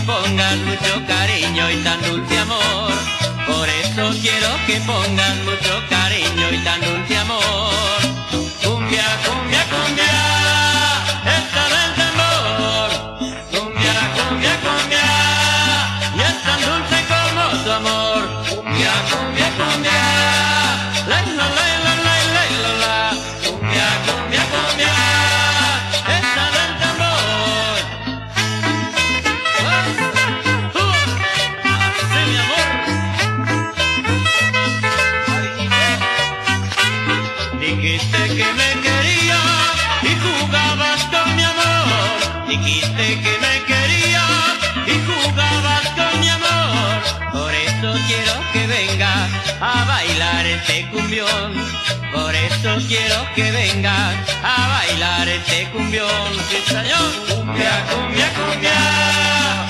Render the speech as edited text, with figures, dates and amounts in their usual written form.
pongan mucho cariño y tan dulce amor. Por eso quiero que pongan mucho cariño y tan dulce amor. Cumbia, cumbia, cumbia, esta del tambor. Cumbia, cumbia, cumbia, y es tan dulce como tu amor. Cumbia, cumbia, cumbia, la la la la la la la la. Cumbia, cumbia, cumbia, esta del tambor. Sí, mi amor. Dijiste que me querías y jugabas con mi amor. Dijiste que me querías y jugabas con mi amor. Por eso quiero que vengas a bailar este cumbión. Por eso quiero que vengas a bailar este cumbión. Sí, señor. Cumbia, cumbia, cumbia.